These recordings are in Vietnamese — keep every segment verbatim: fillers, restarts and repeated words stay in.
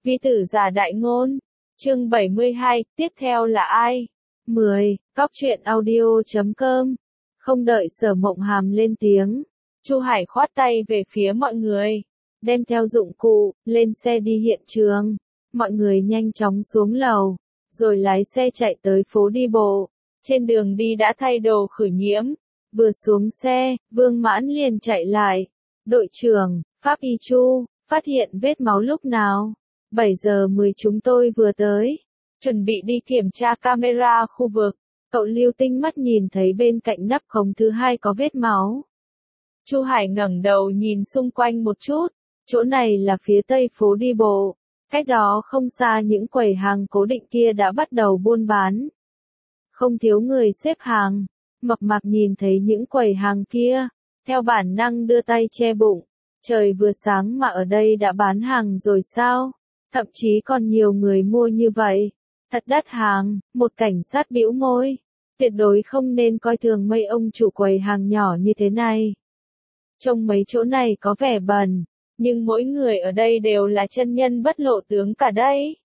Vi tử giả đại ngôn. Chương bảy mươi hai, tiếp theo là ai? mười. Cóc truyện audio chấm com. Không đợi Sở Mộng Hàm lên tiếng, Chu Hải khoát tay về phía mọi người, đem theo dụng cụ, lên xe đi hiện trường. Mọi người nhanh chóng xuống lầu, rồi lái xe chạy tới phố đi bộ. Trên đường đi đã thay đồ khử nhiễm. Vừa xuống xe, Vương Mãn liền chạy lại. Đội trưởng, Pháp Y Chu, phát hiện vết máu lúc nào? bảy giờ mười chúng tôi vừa tới. Chuẩn bị đi kiểm tra camera khu vực. Cậu Lưu tinh mắt nhìn thấy bên cạnh nắp khống thứ hai có vết máu. Chu Hải ngẩng đầu nhìn xung quanh một chút. Chỗ này là phía tây phố đi bộ. Cách đó không xa những quầy hàng cố định kia đã bắt đầu buôn bán. Không thiếu người xếp hàng. Mập mạp nhìn thấy những quầy hàng kia, theo bản năng đưa tay che bụng. Trời vừa sáng mà ở đây đã bán hàng rồi sao? Thậm chí còn nhiều người mua như vậy. Thật đắt hàng, một cảnh sát bĩu môi. Tuyệt đối không nên coi thường mấy ông chủ quầy hàng nhỏ như thế này. Trông mấy chỗ này có vẻ bẩn, nhưng mỗi người ở đây đều là chân nhân bất lộ tướng cả đây.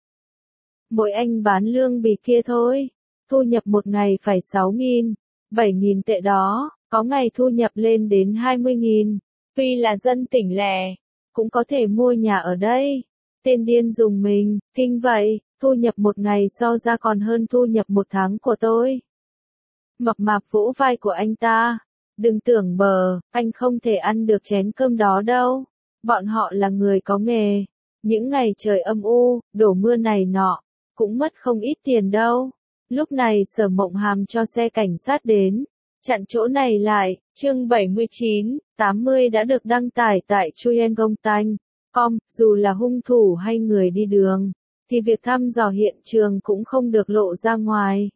Mỗi anh bán lương bì kia thôi, thu nhập một ngày phải sáu nghìn, bảy nghìn tệ đó, có ngày thu nhập lên đến hai mươi nghìn. Tuy là dân tỉnh lẻ, cũng có thể mua nhà ở đây. Tên điên dùng mình, kinh vậy, thu nhập một ngày so ra còn hơn thu nhập một tháng của tôi. Mập mạp vỗ vai của anh ta. Đừng tưởng bờ, anh không thể ăn được chén cơm đó đâu. Bọn họ là người có nghề. Những ngày trời âm u, đổ mưa này nọ, cũng mất không ít tiền đâu. Lúc này Sở Mộng Hàm cho xe cảnh sát đến, chặn chỗ này lại. Chương bảy mươi chín, tám mươi đã được đăng tải tại chuyenggong tanh chấm com. Dù là hung thủ hay người đi đường, thì việc thăm dò hiện trường cũng không được lộ ra ngoài.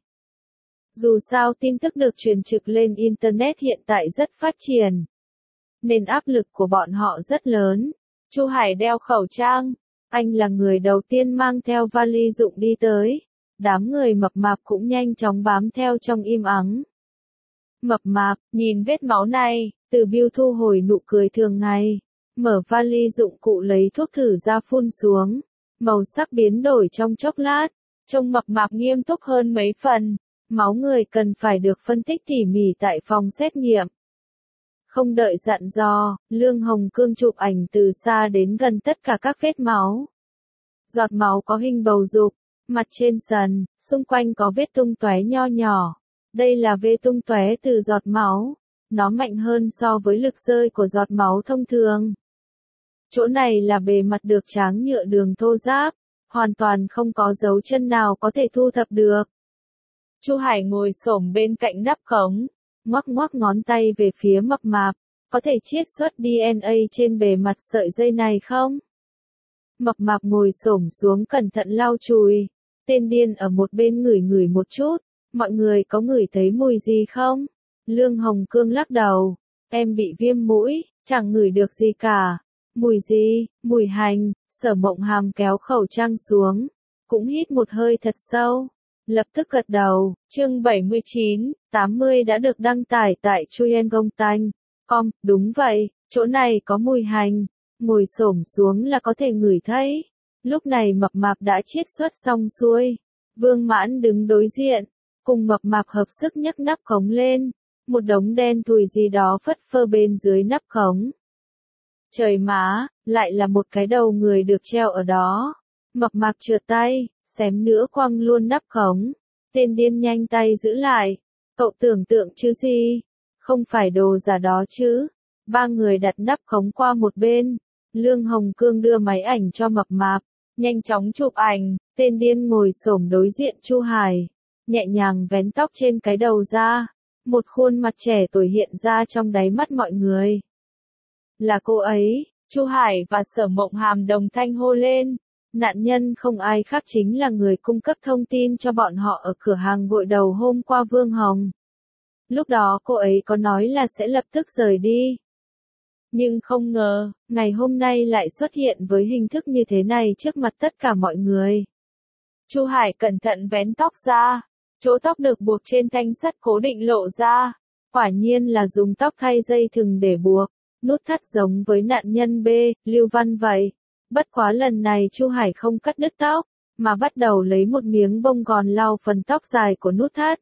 Dù sao tin tức được truyền trực lên Internet hiện tại rất phát triển, nên áp lực của bọn họ rất lớn. Chu Hải đeo khẩu trang. Anh là người đầu tiên mang theo vali dụng đi tới. Đám người mập mạp cũng nhanh chóng bám theo trong im ắng. Mập mạp, nhìn vết máu này, Từ Biêu thu hồi nụ cười thường ngày. Mở vali dụng cụ lấy thuốc thử ra phun xuống. Màu sắc biến đổi trong chốc lát. Trông mập mạp nghiêm túc hơn mấy phần. Máu người cần phải được phân tích tỉ mỉ tại phòng xét nghiệm. Không đợi dặn dò, Lương Hồng Cương chụp ảnh từ xa đến gần tất cả các vết máu. Giọt máu có hình bầu dục, mặt trên sần, xung quanh có vết tung tóe nho nhỏ. Đây là vết tung tóe từ giọt máu. Nó mạnh hơn so với lực rơi của giọt máu thông thường. Chỗ này là bề mặt được tráng nhựa đường thô ráp, hoàn toàn không có dấu chân nào có thể thu thập được. Chu Hải ngồi xổm bên cạnh nắp khống, ngoắc ngoắc ngón tay về phía mập mạp, có thể chiết xuất đê en a trên bề mặt sợi dây này không? Mập mạp ngồi xổm xuống cẩn thận lau chùi, tên điên ở một bên ngửi ngửi một chút, mọi người có ngửi thấy mùi gì không? Lương Hồng Cương lắc đầu, em bị viêm mũi, chẳng ngửi được gì cả. Mùi gì? Mùi hành. Sở Mộng Hàm kéo khẩu trang xuống, cũng hít một hơi thật sâu. Lập tức gật đầu. Chương bảy mươi chín, tám mươi đã được đăng tải tại chuyenggong tanh chấm com. Đúng vậy, chỗ này có mùi hành. Ngồi xổm xuống là có thể ngửi thấy. Lúc này mập mạp đã chiết xuất xong xuôi. Vương Mãn đứng đối diện, cùng mập mạp hợp sức nhấc nắp khống lên. Một đống đen thùi gì đó phất phơ bên dưới nắp khống. Trời má, lại là một cái đầu người được treo ở đó. Mập mạp trượt tay, xém nữa quăng luôn nắp khống. Tên điên nhanh tay giữ lại. Cậu tưởng tượng chứ gì? Không phải đồ giả đó chứ. Ba người đặt nắp khống qua một bên. Lương Hồng Cương đưa máy ảnh cho mập mạp, nhanh chóng chụp ảnh. Tên điên ngồi xổm đối diện Chu Hải, nhẹ nhàng vén tóc trên cái đầu ra. Một khuôn mặt trẻ tuổi hiện ra trong đáy mắt mọi người. Là cô ấy. Chu Hải và Sở Mộng Hàm đồng thanh hô lên. Nạn nhân không ai khác chính là người cung cấp thông tin cho bọn họ ở cửa hàng gội đầu hôm qua, Vương Hồng. Lúc đó cô ấy có nói là sẽ lập tức rời đi. Nhưng không ngờ, ngày hôm nay lại xuất hiện với hình thức như thế này trước mặt tất cả mọi người. Chu Hải cẩn thận vén tóc ra. Chỗ tóc được buộc trên thanh sắt cố định lộ ra. Quả nhiên là dùng tóc thay dây thừng để buộc. Nút thắt giống với nạn nhân B, Lưu Văn vậy. Bất quá lần này Chu Hải không cắt đứt tóc, mà bắt đầu lấy một miếng bông gòn lau phần tóc dài của Nút Thắt.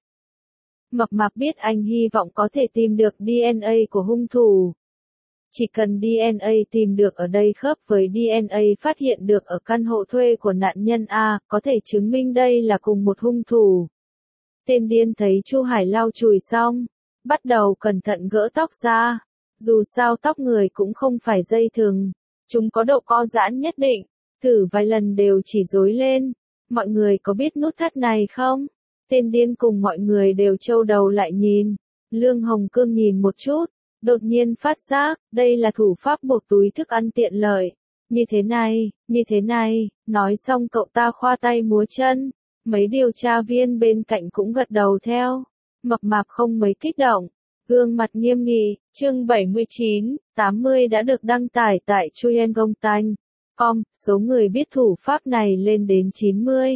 Mập mạp biết anh hy vọng có thể tìm được đê en a của hung thủ. Chỉ cần đê en a tìm được ở đây khớp với đê en a phát hiện được ở căn hộ thuê của nạn nhân A, có thể chứng minh đây là cùng một hung thủ. Tên điên thấy Chu Hải lau chùi xong, bắt đầu cẩn thận gỡ tóc ra. Dù sao tóc người cũng không phải dây thừng, chúng có độ co giãn nhất định, thử vài lần đều chỉ rối lên. Mọi người có biết nút thắt này không? Tên điên cùng mọi người đều trâu đầu lại nhìn. Lương Hồng Cương nhìn một chút, đột nhiên phát giác, đây là thủ pháp buộc túi thức ăn tiện lợi. Như thế này, như thế này, nói xong cậu ta khoa tay múa chân. Mấy điều tra viên bên cạnh cũng gật đầu theo. Mập mạp không mấy kích động, gương mặt nghiêm nghị. Chương bảy mươi chín, tám mươi đã được đăng tải tại Chuyên.com com, số người biết thủ pháp này lên đến chín mươi.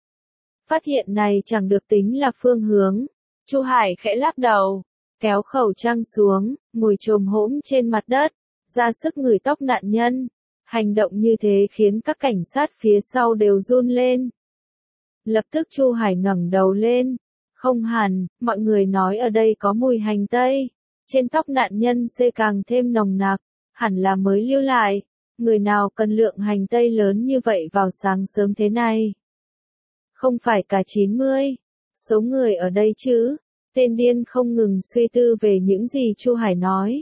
Phát hiện này chẳng được tính là phương hướng. Chu Hải khẽ lắc đầu, kéo khẩu trang xuống, ngồi chồm hổm trên mặt đất, ra sức ngửi tóc nạn nhân. Hành động như thế khiến các cảnh sát phía sau đều run lên. Lập tức Chu Hải ngẩng đầu lên. Không hẳn, mọi người nói ở đây có mùi hành tây. Trên tóc nạn nhân C càng thêm nồng nặc, hẳn là mới lưu lại. Người nào cần lượng hành tây lớn như vậy vào sáng sớm thế này? Không phải cả chín mươi. Số người ở đây chứ? Tên điên không ngừng suy tư về những gì Chu Hải nói.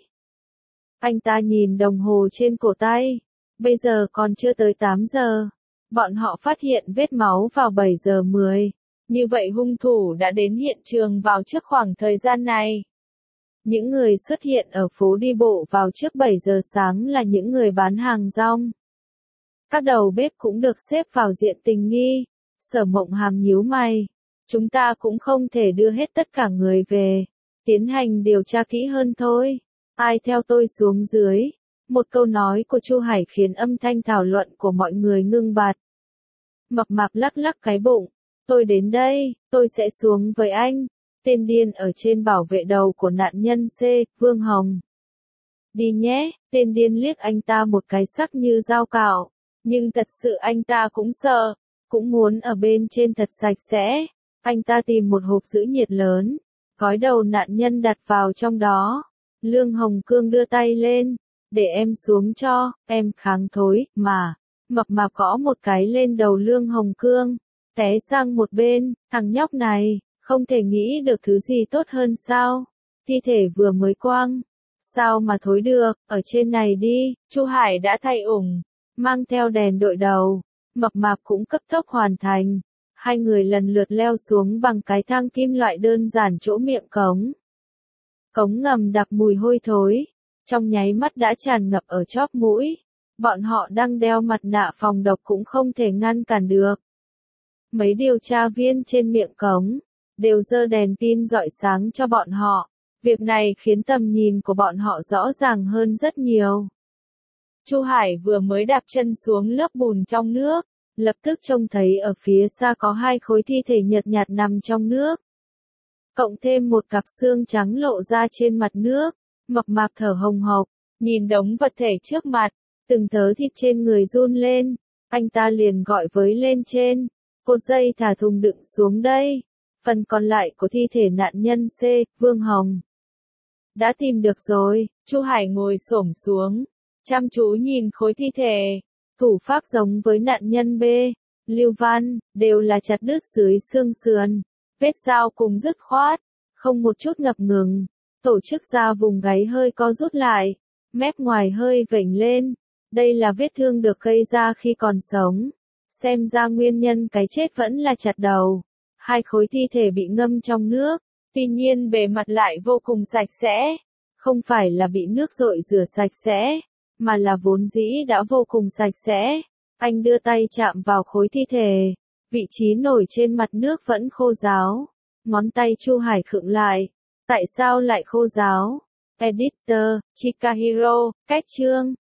Anh ta nhìn đồng hồ trên cổ tay. Bây giờ còn chưa tới tám giờ. Bọn họ phát hiện vết máu vào bảy giờ mười. Như vậy hung thủ đã đến hiện trường vào trước khoảng thời gian này. Những người xuất hiện ở phố đi bộ vào trước bảy giờ sáng là những người bán hàng rong. Các đầu bếp cũng được xếp vào diện tình nghi. Sở Mộng Hàm nhíu mày. Chúng ta cũng không thể đưa hết tất cả người về. Tiến hành điều tra kỹ hơn thôi. Ai theo tôi xuống dưới. Một câu nói của Chu Hải khiến âm thanh thảo luận của mọi người ngưng bặt. Mập mạp lắc lắc cái bụng. Tôi đến đây, tôi sẽ xuống với anh. Tên điên ở trên bảo vệ đầu của nạn nhân C, Vương Hồng. Đi nhé, tên điên liếc anh ta một cái sắc như dao cạo. Nhưng thật sự anh ta cũng sợ, cũng muốn ở bên trên thật sạch sẽ. Anh ta tìm một hộp giữ nhiệt lớn, gói đầu nạn nhân đặt vào trong đó. Lương Hồng Cương đưa tay lên, để em xuống cho, em kháng thối, mà. Mập mạp gõ một cái lên đầu Lương Hồng Cương, té sang một bên, thằng nhóc này, không thể nghĩ được thứ gì tốt hơn sao? Thi thể vừa mới quăng, sao mà thối được, ở trên này đi. Chu Hải đã thay ủng, mang theo đèn đội đầu, mập mạp cũng cấp tốc hoàn thành. Hai người lần lượt leo xuống bằng cái thang kim loại đơn giản chỗ miệng cống. Cống ngầm đặc mùi hôi thối, trong nháy mắt đã tràn ngập ở chóp mũi. Bọn họ đang đeo mặt nạ phòng độc cũng không thể ngăn cản được. Mấy điều tra viên trên miệng cống đều giơ đèn pin rọi sáng cho bọn họ. Việc này khiến tầm nhìn của bọn họ rõ ràng hơn rất nhiều. Chu Hải vừa mới đạp chân xuống lớp bùn trong nước, lập tức trông thấy ở phía xa có hai khối thi thể nhợt nhạt nằm trong nước. Cộng thêm một cặp xương trắng lộ ra trên mặt nước, mập mạp thở hồng hộc, nhìn đống vật thể trước mặt, từng thớ thịt trên người run lên, anh ta liền gọi với lên trên, cột dây thả thùng đựng xuống đây. Phần còn lại của thi thể nạn nhân C, Vương Hồng. Đã tìm được rồi. Chu Hải ngồi xổm xuống, chăm chú nhìn khối thi thể. Thủ pháp giống với nạn nhân B, Lưu Văn, đều là chặt đứt dưới xương sườn. Vết dao cùng dứt khoát, không một chút ngập ngừng. Tổ chức ra vùng gáy hơi co rút lại, mép ngoài hơi vểnh lên. Đây là vết thương được gây ra khi còn sống. Xem ra nguyên nhân cái chết vẫn là chặt đầu. Hai khối thi thể bị ngâm trong nước, tuy nhiên bề mặt lại vô cùng sạch sẽ. Không phải là bị nước dội rửa sạch sẽ, mà là vốn dĩ đã vô cùng sạch sẽ. Anh đưa tay chạm vào khối thi thể, vị trí nổi trên mặt nước vẫn khô ráo. Ngón tay Chu Hải khựng lại. Tại sao lại khô ráo? Editor, Chikahiro, cách chương.